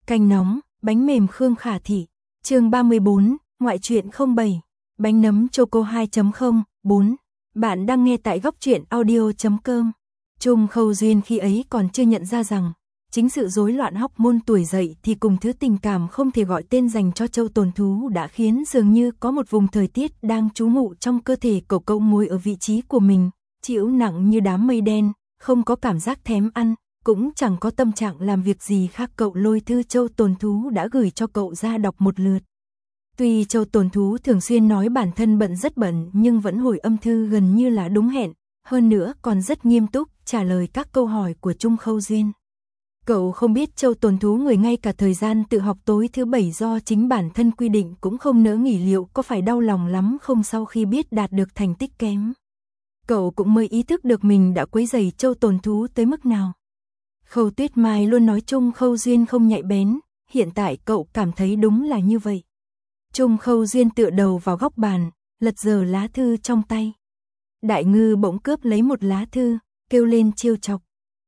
Canh nóng, bánh mềm Khương Khả Thị. Chương 34, ngoại truyện 07. Bánh nấm choco 2.0, 4. Bạn đang nghe tại góc truyện audio.com. Trung Khâu Duyên khi ấy còn chưa nhận ra rằng chính sự rối loạn hormone tuổi dậy thì cùng thứ tình cảm không thể gọi tên dành cho Châu Tồn Thú đã khiến dường như có một vùng thời tiết đang trú ngụ trong cơ thể cậu ngồi ở vị trí của mình, chịu nặng như đám mây đen, không có cảm giác thèm ăn, cũng chẳng có tâm trạng làm việc gì khác. Cậu lôi thư Châu Tồn Thú đã gửi cho cậu ra đọc một lượt. Tuy Châu Tồn Thú thường xuyên nói bản thân bận rất bận nhưng vẫn hồi âm thư gần như là đúng hẹn, hơn nữa còn rất nghiêm túc trả lời các câu hỏi của Trung Khâu Duyên. Cậu không biết Châu Tồn Thú người ngay cả thời gian tự học tối thứ bảy do chính bản thân quy định cũng không nỡ nghỉ, liệu có phải đau lòng lắm không sau khi biết đạt được thành tích kém. Cậu cũng mới ý thức được mình đã quấy rầy Châu Tồn Thú tới mức nào. Khâu Tuyết Mai luôn nói Trung Khâu Duyên không nhạy bén, hiện tại cậu cảm thấy đúng là như vậy. Trung Khâu Duyên tựa đầu vào góc bàn, lật dở lá thư trong tay. Đại Ngư bỗng cướp lấy một lá thư, kêu lên trêu chọc.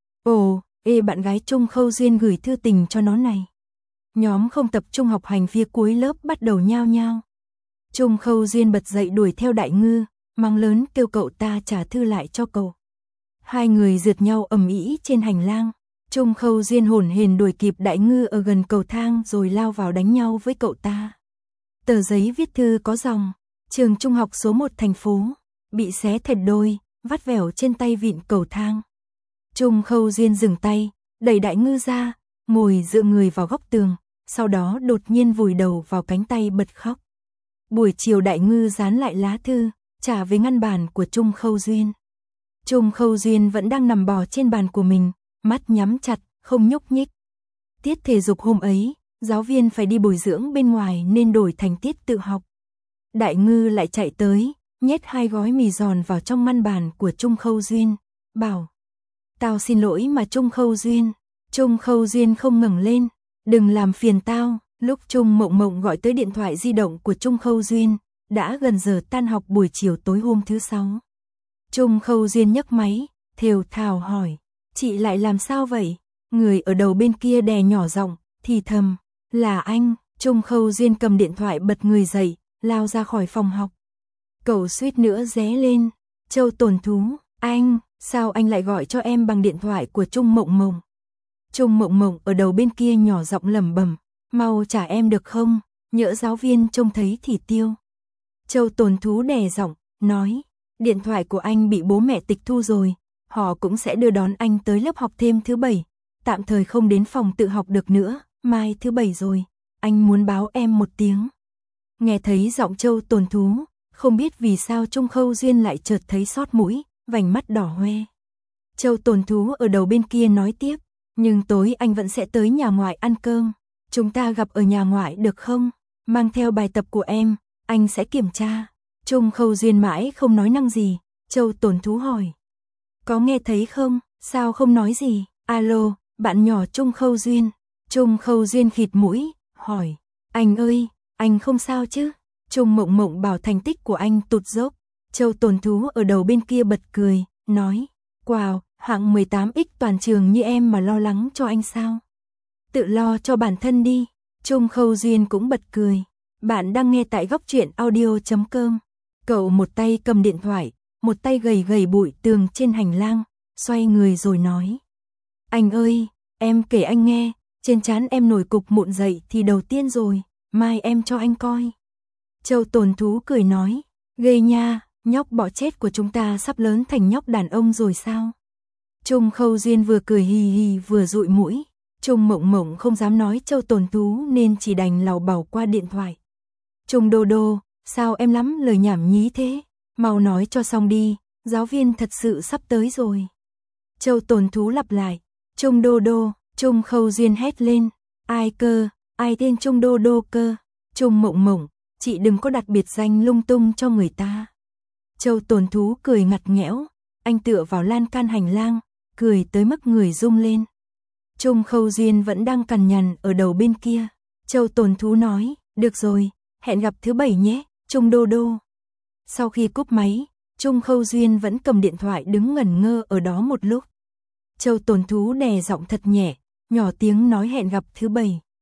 Ồ, bạn gái Trung Khâu Duyên gửi thư tình cho nó này. Nhóm không tập trung học hành phía cuối lớp bắt đầu nhao nhao. Trung Khâu Duyên bật dậy đuổi theo Đại Ngư, mang lớn kêu cậu ta trả thư lại cho cậu. Hai người rượt nhau ầm ĩ trên hành lang. Trung Khâu Duyên hổn hển đuổi kịp Đại Ngư ở gần cầu thang rồi lao vào đánh nhau với cậu ta. Tờ giấy viết thư có dòng: trường trung học số 1 thành phố, bị xé thệt đôi, vắt vẻo trên tay vịn cầu thang. Trung Khâu Duyên dừng tay, đẩy Đại Ngư ra, ngồi dựa người vào góc tường, sau đó đột nhiên vùi đầu vào cánh tay bật khóc. Buổi chiều Đại Ngư dán lại lá thư, trả về ngăn bàn của Trung Khâu Duyên. Trung Khâu Duyên vẫn đang nằm bò trên bàn của mình, mắt nhắm chặt, không nhúc nhích. Tiết thể dục hôm ấy, giáo viên phải đi bồi dưỡng bên ngoài nên đổi thành tiết tự học. Đại Ngư lại chạy tới, nhét 2 gói mì giòn vào trong ngăn bàn của Trung Khâu Duyên, bảo: tao xin lỗi mà Trung Khâu Duyên. Trung Khâu Duyên không ngẩng lên, đừng làm phiền tao. Lúc Trung Mộng Mộng gọi tới điện thoại di động của Trung Khâu Duyên, đã gần giờ tan học buổi chiều tối hôm thứ 6. Trung Khâu Duyên nhấc máy, thều thào hỏi: chị lại làm sao vậy? Người ở đầu bên kia đè nhỏ giọng, thì thầm: là anh. Trung Khâu Duyên cầm điện thoại bật người dậy, lao ra khỏi phòng học. Cậu suýt nữa ré lên. Châu Tồn Thú, anh, sao anh lại gọi cho em bằng điện thoại của Trung Mộng Mộng? Trung Mộng Mộng ở đầu bên kia nhỏ giọng lẩm bẩm: mau trả em được không, nhỡ giáo viên trông thấy thì tiêu. Châu Tồn Thú đè giọng, nói: điện thoại của anh bị bố mẹ tịch thu rồi, họ cũng sẽ đưa đón anh tới lớp học thêm thứ 7, tạm thời không đến phòng tự học được nữa, mai thứ 7 rồi, anh muốn báo em một tiếng. Nghe thấy giọng Châu Tồn Thú, không biết vì sao Trung Khâu Duyên lại chợt thấy xót mũi, vành mắt đỏ hoe. Châu Tồn Thú ở đầu bên kia nói tiếp: nhưng tối anh vẫn sẽ tới nhà ngoại ăn cơm, chúng ta gặp ở nhà ngoại được không? Mang theo bài tập của em, anh sẽ kiểm tra. Trung Khâu Duyên mãi không nói năng gì. Châu Tồn Thú hỏi: có nghe thấy không? Sao không nói gì? Alo, bạn nhỏ Trung Khâu Duyên. Trung Khâu Duyên khịt mũi, hỏi: anh ơi, anh không sao chứ? Trung Mộng Mộng bảo thành tích của anh tụt dốc. Châu Tồn Thú ở đầu bên kia bật cười, nói: wow, hạng 18x toàn trường như em mà lo lắng cho anh sao? Tự lo cho bản thân đi. Trung Khâu Duyên cũng bật cười. Bạn đang nghe tại góc truyện audio.com. Cậu một tay cầm điện thoại, một tay gầy gầy bụi tường trên hành lang, xoay người rồi nói: anh ơi, em kể anh nghe, trên trán em nổi cục mụn dậy thì đầu tiên rồi, mai em cho anh coi. Châu Tồn Thú cười nói: ghê nha, nhóc bọ chết của chúng ta sắp lớn thành nhóc đàn ông rồi sao? Trung Khâu Duyên vừa cười hì hì vừa dụi mũi. Trung Mộng Mộng không dám nói Châu Tồn Thú nên chỉ đành lào bảo qua điện thoại: Trung Đô Đô, sao em lắm lời nhảm nhí thế? Mau nói cho xong đi, giáo viên thật sự sắp tới rồi. Châu Tồn Thú lặp lại: Trung Đô Đô. Trung Khâu Duyên hét lên: ai cơ, ai tên Trung Đô Đô cơ? Trung Mộng Mộng, chị đừng có đặt biệt danh lung tung cho người ta. Châu Tồn Thú cười ngặt nghẽo, anh tựa vào lan can hành lang, cười tới mức người rung lên. Trung Khâu Duyên vẫn đang cằn nhằn ở đầu bên kia. Châu Tồn Thú nói: được rồi, hẹn gặp thứ 7 nhé, Trung Đô Đô. Sau khi cúp máy, Trung Khâu Duyên vẫn cầm điện thoại đứng ngẩn ngơ ở đó một lúc. Châu Tồn Thú đè giọng thật nhẹ, nhỏ tiếng nói hẹn gặp thứ 7.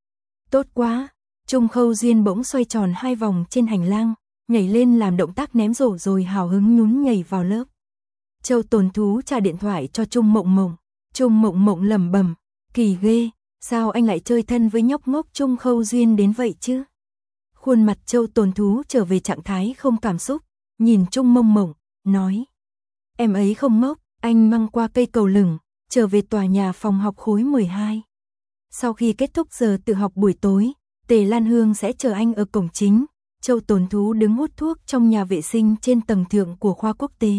Tốt quá. Trung Khâu Duyên bỗng xoay tròn 2 vòng trên hành lang, nhảy lên làm động tác ném rổ rồi hào hứng nhún nhảy vào lớp. Châu Tồn Thú trả điện thoại cho Trung Mộng Mộng. Trung Mộng Mộng lẩm bẩm, kỳ ghê, sao anh lại chơi thân với nhóc ngốc Trung Khâu Duyên đến vậy chứ? Khuôn mặt Châu Tồn Thú trở về trạng thái không cảm xúc, nhìn Trung Mộng Mộng, nói: "Em ấy không ngốc." Anh mang qua cây cầu lửng, trở về tòa nhà phòng học khối 12. Sau khi kết thúc giờ tự học buổi tối, Tề Lan Hương sẽ chờ anh ở cổng chính. Châu Tồn Thú đứng hút thuốc trong nhà vệ sinh trên tầng thượng của khoa quốc tế.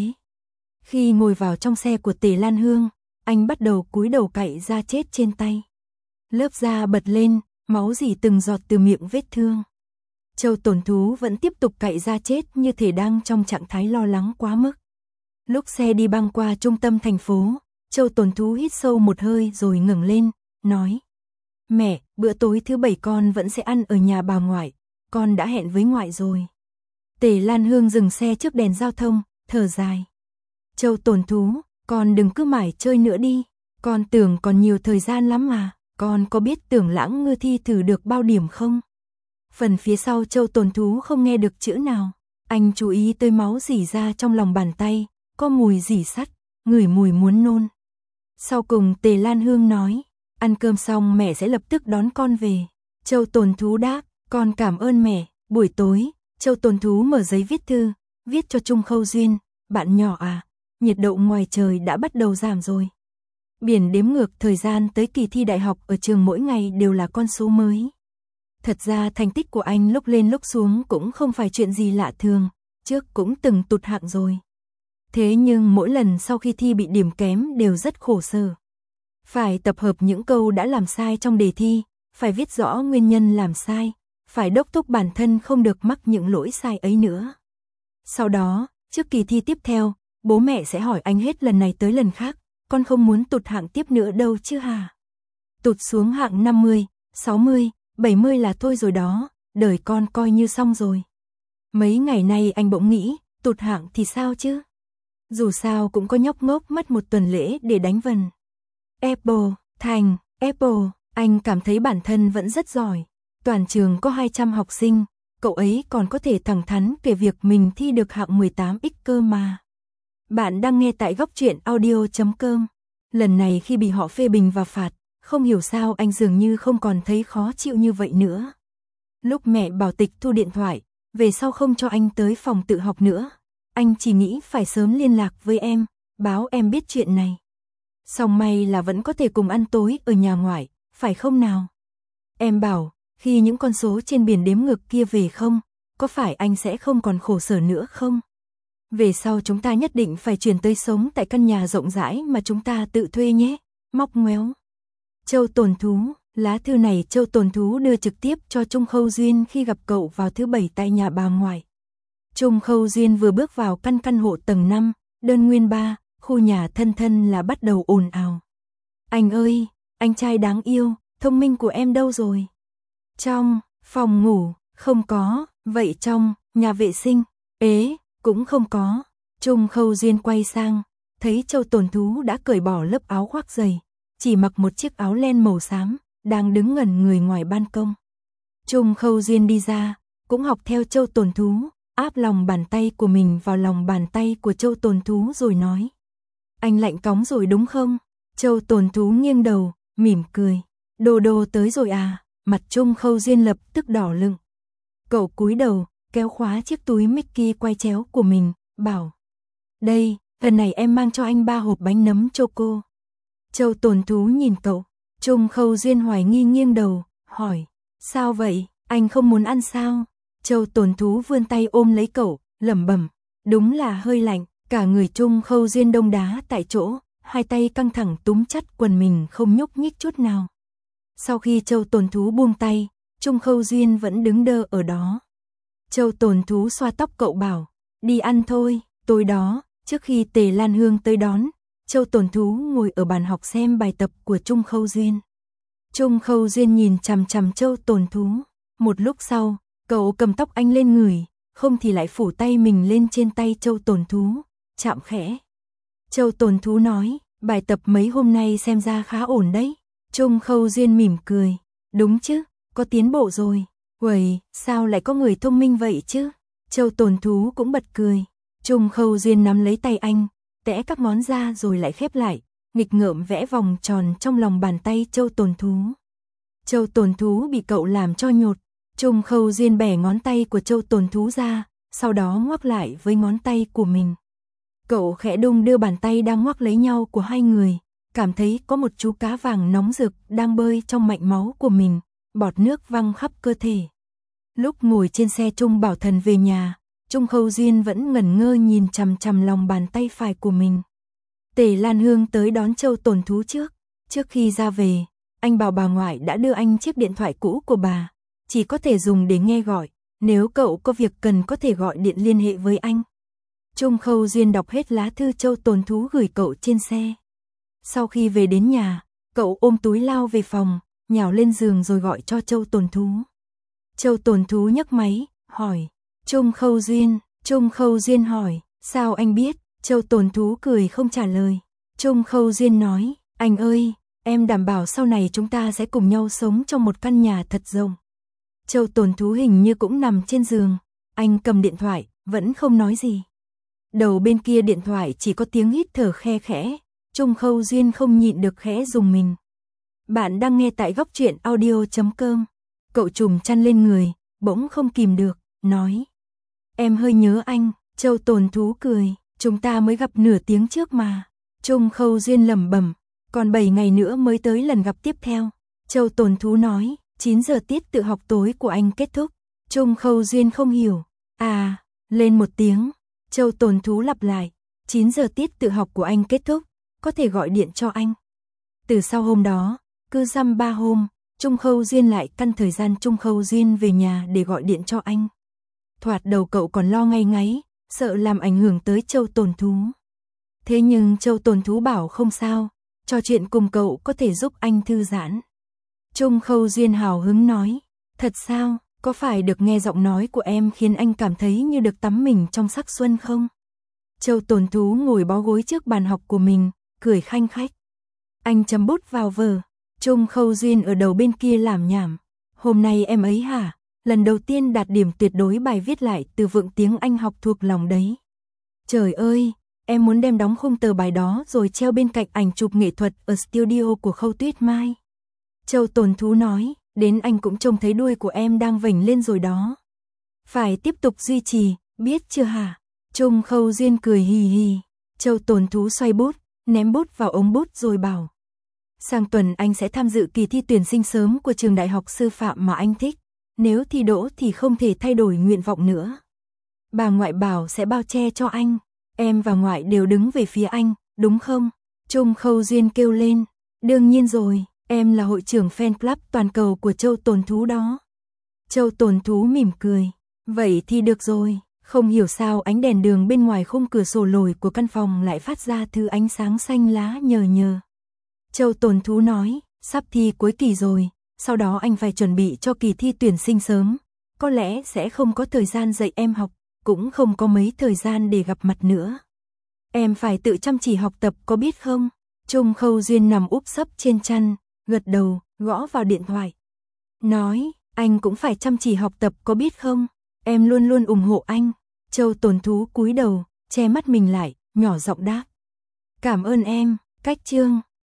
Khi ngồi vào trong xe của Tề Lan Hương, anh bắt đầu cúi đầu cạy da chết trên tay. Lớp da bật lên, máu rỉ từng giọt từ miệng vết thương. Châu Tồn Thú vẫn tiếp tục cạy da chết như thể đang trong trạng thái lo lắng quá mức. Lúc xe đi băng qua trung tâm thành phố, Châu Tồn Thú hít sâu một hơi rồi ngẩng lên, nói: "Mẹ, bữa tối thứ 7 con vẫn sẽ ăn ở nhà bà ngoại, con đã hẹn với ngoại rồi." Tề Lan Hương dừng xe trước đèn giao thông, thở dài. "Châu Tồn Thú, con đừng cứ mải chơi nữa đi, con tưởng còn nhiều thời gian lắm mà, con có biết Tưởng Lãng Ngư thi thử được bao điểm không?" Phần phía sau Châu Tồn Thú không nghe được chữ nào, anh chú ý tới máu rỉ ra trong lòng bàn tay, có mùi rỉ sắt, ngửi mùi muốn nôn. Sau cùng Tề Lan Hương nói: "Ăn cơm xong mẹ sẽ lập tức đón con về." Châu Tồn Thú đáp: "Con cảm ơn mẹ." Buổi tối, Châu Tồn Thú mở giấy viết thư, viết cho Trung Khâu Duyên: "Bạn nhỏ à, nhiệt độ ngoài trời đã bắt đầu giảm rồi. Biển đếm ngược thời gian tới kỳ thi đại học ở trường mỗi ngày đều là con số mới. Thật ra thành tích của anh lúc lên lúc xuống cũng không phải chuyện gì lạ thường, trước cũng từng tụt hạng rồi. Thế nhưng mỗi lần sau khi thi bị điểm kém đều rất khổ sở. Phải tập hợp những câu đã làm sai trong đề thi, phải viết rõ nguyên nhân làm sai, phải đốc thúc bản thân không được mắc những lỗi sai ấy nữa. Sau đó, trước kỳ thi tiếp theo, bố mẹ sẽ hỏi anh hết lần này tới lần khác, con không muốn tụt hạng tiếp nữa đâu chứ hả? Tụt xuống hạng 50, 60, 70 là thôi rồi đó, đời con coi như xong rồi." Mấy ngày nay anh bỗng nghĩ, tụt hạng thì sao chứ? Dù sao cũng có nhóc ngốc mất một tuần lễ để đánh vần. Apple, thành, Apple, anh cảm thấy bản thân vẫn rất giỏi. Toàn trường có 200 học sinh, cậu ấy còn có thể thẳng thắn kể việc mình thi được hạng 18x cơ mà. Bạn đang nghe tại góc truyện audio.com. Lần này khi bị họ phê bình và phạt, không hiểu sao anh dường như không còn thấy khó chịu như vậy nữa. Lúc mẹ bảo tịch thu điện thoại, về sau không cho anh tới phòng tự học nữa, anh chỉ nghĩ phải sớm liên lạc với em, báo em biết chuyện này. Song may là vẫn có thể cùng ăn tối ở nhà ngoại, phải không nào? Em bảo, khi những con số trên biển đếm ngược kia về không, có phải anh sẽ không còn khổ sở nữa không? Về sau chúng ta nhất định phải chuyển tới sống tại căn nhà rộng rãi mà chúng ta tự thuê nhé. Móc ngoéo. Châu Tồn Thú, lá thư này Châu Tồn Thú đưa trực tiếp cho Trung Khâu Duyên khi gặp cậu vào thứ 7 tại nhà bà ngoại. Trung Khâu Duyên vừa bước vào căn hộ tầng 5, đơn nguyên 3, khu nhà thân thân là bắt đầu ồn ào. "Anh ơi, anh trai đáng yêu, thông minh của em đâu rồi?" "Trong phòng ngủ." "Không có." "Vậy trong nhà vệ sinh?" "Ế, cũng không có." Trung Khâu Duyên quay sang, thấy Châu Tồn Thú đã cởi bỏ lớp áo khoác dày, chỉ mặc một chiếc áo len màu xám, đang đứng ngẩn người ngoài ban công. Trung Khâu Duyên đi ra, cũng học theo Châu Tồn Thú, áp lòng bàn tay của mình vào lòng bàn tay của Châu Tồn Thú rồi nói: "Anh lạnh cóng rồi đúng không?" Châu Tồn Thú nghiêng đầu, mỉm cười. "Đô đô tới rồi à?" Mặt Trung Khâu Duyên lập tức đỏ lựng. Cậu cúi đầu, kéo khóa chiếc túi Mickey quay chéo của mình, bảo: "Đây, lần này em mang cho anh 3 hộp bánh nấm choco." Châu Tồn Thú nhìn cậu, Trung Khâu Duyên hoài nghi nghiêng đầu, hỏi: "Sao vậy, anh không muốn ăn sao?" Châu Tồn Thú vươn tay ôm lấy cậu, lẩm bẩm: "Đúng là hơi lạnh." Cả người Trung Khâu Duyên đông đá tại chỗ, hai tay căng thẳng túm chặt quần mình không nhúc nhích chút nào. Sau khi Châu Tồn Thú buông tay, Trung Khâu Duyên vẫn đứng đơ ở đó. Châu Tồn Thú xoa tóc cậu bảo: "Đi ăn thôi." Tối đó, trước khi Tề Lan Hương tới đón, Châu Tồn Thú ngồi ở bàn học xem bài tập của Trung Khâu Duyên. Trung Khâu Duyên nhìn chằm chằm Châu Tồn Thú. Một lúc sau, cậu cầm tóc anh lên người, không thì lại phủ tay mình lên trên tay Châu Tồn Thú, chạm khẽ. Châu Tồn Thú nói: "Bài tập mấy hôm nay xem ra khá ổn đấy." Trung Khâu Duyên mỉm cười: "Đúng chứ, có tiến bộ rồi. Uầy, sao lại có người thông minh vậy chứ? Châu Tồn Thú cũng bật cười. Trung Khâu Duyên nắm lấy tay anh, tẽ các ngón ra rồi lại khép lại, nghịch ngợm vẽ vòng tròn trong lòng bàn tay Châu Tồn Thú. Châu Tồn Thú bị cậu làm cho nhột. Trung Khâu Duyên bẻ ngón tay của Châu Tồn Thú ra, sau đó ngoắc lại với ngón tay của mình. Cậu khẽ đung đưa bàn tay đang ngoắc lấy nhau của hai người, cảm thấy có một chú cá vàng nóng rực đang bơi trong mạch máu của mình, bọt nước văng khắp cơ thể. Lúc ngồi trên xe Trung Bảo Thần về nhà, Trung Khâu Duyên vẫn ngẩn ngơ nhìn chằm chằm lòng bàn tay phải của mình. Tề Lan Hương tới đón Châu Tồn Thú trước. Trước khi ra về, anh bảo bà ngoại đã đưa anh chiếc điện thoại cũ của bà, chỉ có thể dùng để nghe gọi, nếu cậu có việc cần có thể gọi điện liên hệ với anh. Trung Khâu Duyên đọc hết lá thư Châu Tồn Thú gửi cậu trên xe. Sau khi về đến nhà, cậu ôm túi lao về phòng, nhào lên giường rồi gọi cho Châu Tồn Thú. Châu Tồn Thú nhấc máy, hỏi. Trung Khâu Duyên hỏi, sao anh biết? Châu Tồn Thú cười không trả lời. Trung Khâu Duyên nói, anh ơi, em đảm bảo sau này chúng ta sẽ cùng nhau sống trong một căn nhà thật rộng. Châu Tồn Thú hình như cũng nằm trên giường, anh cầm điện thoại, vẫn không nói gì. Đầu bên kia điện thoại chỉ có tiếng hít thở khe khẽ, Trung Khâu Duyên không nhịn được khẽ rùng mình. Bạn đang nghe tại Góc Truyện Audio.com. Cậu trùm chăn lên người, bỗng không kìm được, nói. Em hơi nhớ anh. Châu Tồn Thú cười, chúng ta mới gặp nửa tiếng trước mà. Trung Khâu Duyên lẩm bẩm, còn 7 ngày nữa mới tới lần gặp tiếp theo. Châu Tồn Thú nói, 9 giờ tiết tự học tối của anh kết thúc. Trung Khâu Duyên không hiểu. À, lên một tiếng. Châu Tồn Thú lặp lại, 9 giờ tiết tự học của anh kết thúc, có thể gọi điện cho anh. Từ sau hôm đó, cứ dăm 3 hôm, Trung Khâu Duyên lại căn thời gian Trung Khâu Duyên về nhà để gọi điện cho anh. Thoạt đầu cậu còn lo ngay ngáy, sợ làm ảnh hưởng tới Châu Tồn Thú. Thế nhưng Châu Tồn Thú bảo không sao, trò chuyện cùng cậu có thể giúp anh thư giãn. Trung Khâu Duyên hào hứng nói, thật sao, có phải được nghe giọng nói của em khiến anh cảm thấy như được tắm mình trong sắc xuân không? Châu Tồn Thú ngồi bó gối trước bàn học của mình, cười khanh khách. Anh chấm bút vào vở, Trung Khâu Duyên ở đầu bên kia làm nhảm. Hôm nay em ấy hả? Lần đầu tiên đạt điểm tuyệt đối bài viết lại từ vựng tiếng Anh học thuộc lòng đấy. Trời ơi, em muốn đem đóng khung tờ bài đó rồi treo bên cạnh ảnh chụp nghệ thuật ở studio của Khâu Tuyết Mai. Châu Tồn Thú nói, đến anh cũng trông thấy đuôi của em đang vểnh lên rồi đó. Phải tiếp tục duy trì, biết chưa hả? Trung Khâu Duyên cười hì hì. Châu Tồn Thú xoay bút, ném bút vào ống bút rồi bảo. Sang tuần anh sẽ tham dự kỳ thi tuyển sinh sớm của trường đại học sư phạm mà anh thích. Nếu thi đỗ thì không thể thay đổi nguyện vọng nữa. Bà ngoại bảo sẽ bao che cho anh. Em và ngoại đều đứng về phía anh, đúng không? Trung Khâu Duyên kêu lên. Đương nhiên rồi, em là hội trưởng fan club toàn cầu của Châu Tồn Thú đó. Châu Tồn Thú mỉm cười. Vậy thì được rồi. Không hiểu sao ánh đèn đường bên ngoài khung cửa sổ lồi của căn phòng lại phát ra thứ ánh sáng xanh lá nhờ nhờ. Châu Tồn Thú nói, sắp thi cuối kỳ rồi, sau đó anh phải chuẩn bị cho kỳ thi tuyển sinh sớm. Có lẽ sẽ không có thời gian dạy em học, cũng không có mấy thời gian để gặp mặt nữa. Em phải tự chăm chỉ học tập có biết không? Trung Khâu Duyên nằm úp sấp trên chăn, gật đầu, gõ vào điện thoại. Nói, anh cũng phải chăm chỉ học tập có biết không? Em luôn luôn ủng hộ anh. Châu Tồn Thú cúi đầu, che mắt mình lại, nhỏ giọng đáp. Cảm ơn em, cách chương.